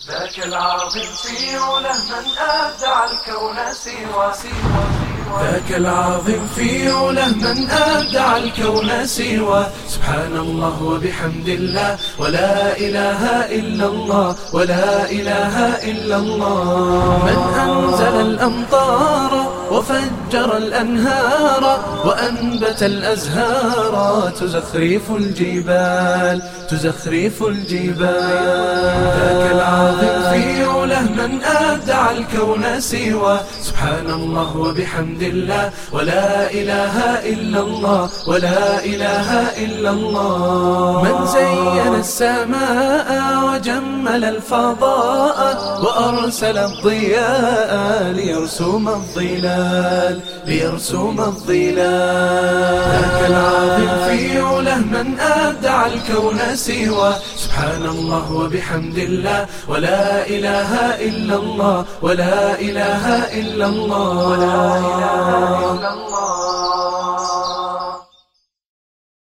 ذاك العظيم في عله من أبدع الكون سوى ذاك العظيم في عله من أبدع الكون سوى سبحان الله وبحمد الله ولا إله إلا الله ولا إله إلا الله. من أنزل الأمطار وفجر الأنهار وأنبت الأزهار تزخرف الجبال ذاك العظيم في عله من أبدع الكون سوى سبحان الله وبحمد الله ولا إله إلا الله ولا إله إلا الله. من زين السماء وجمل الفضاء وأرسل الضياء ليرسم الظلال ذاك العظيم في عله من أبدع الكون سوى سبحان الله وبحمد الله ولا إله إلا الله ولا إله إلا الله.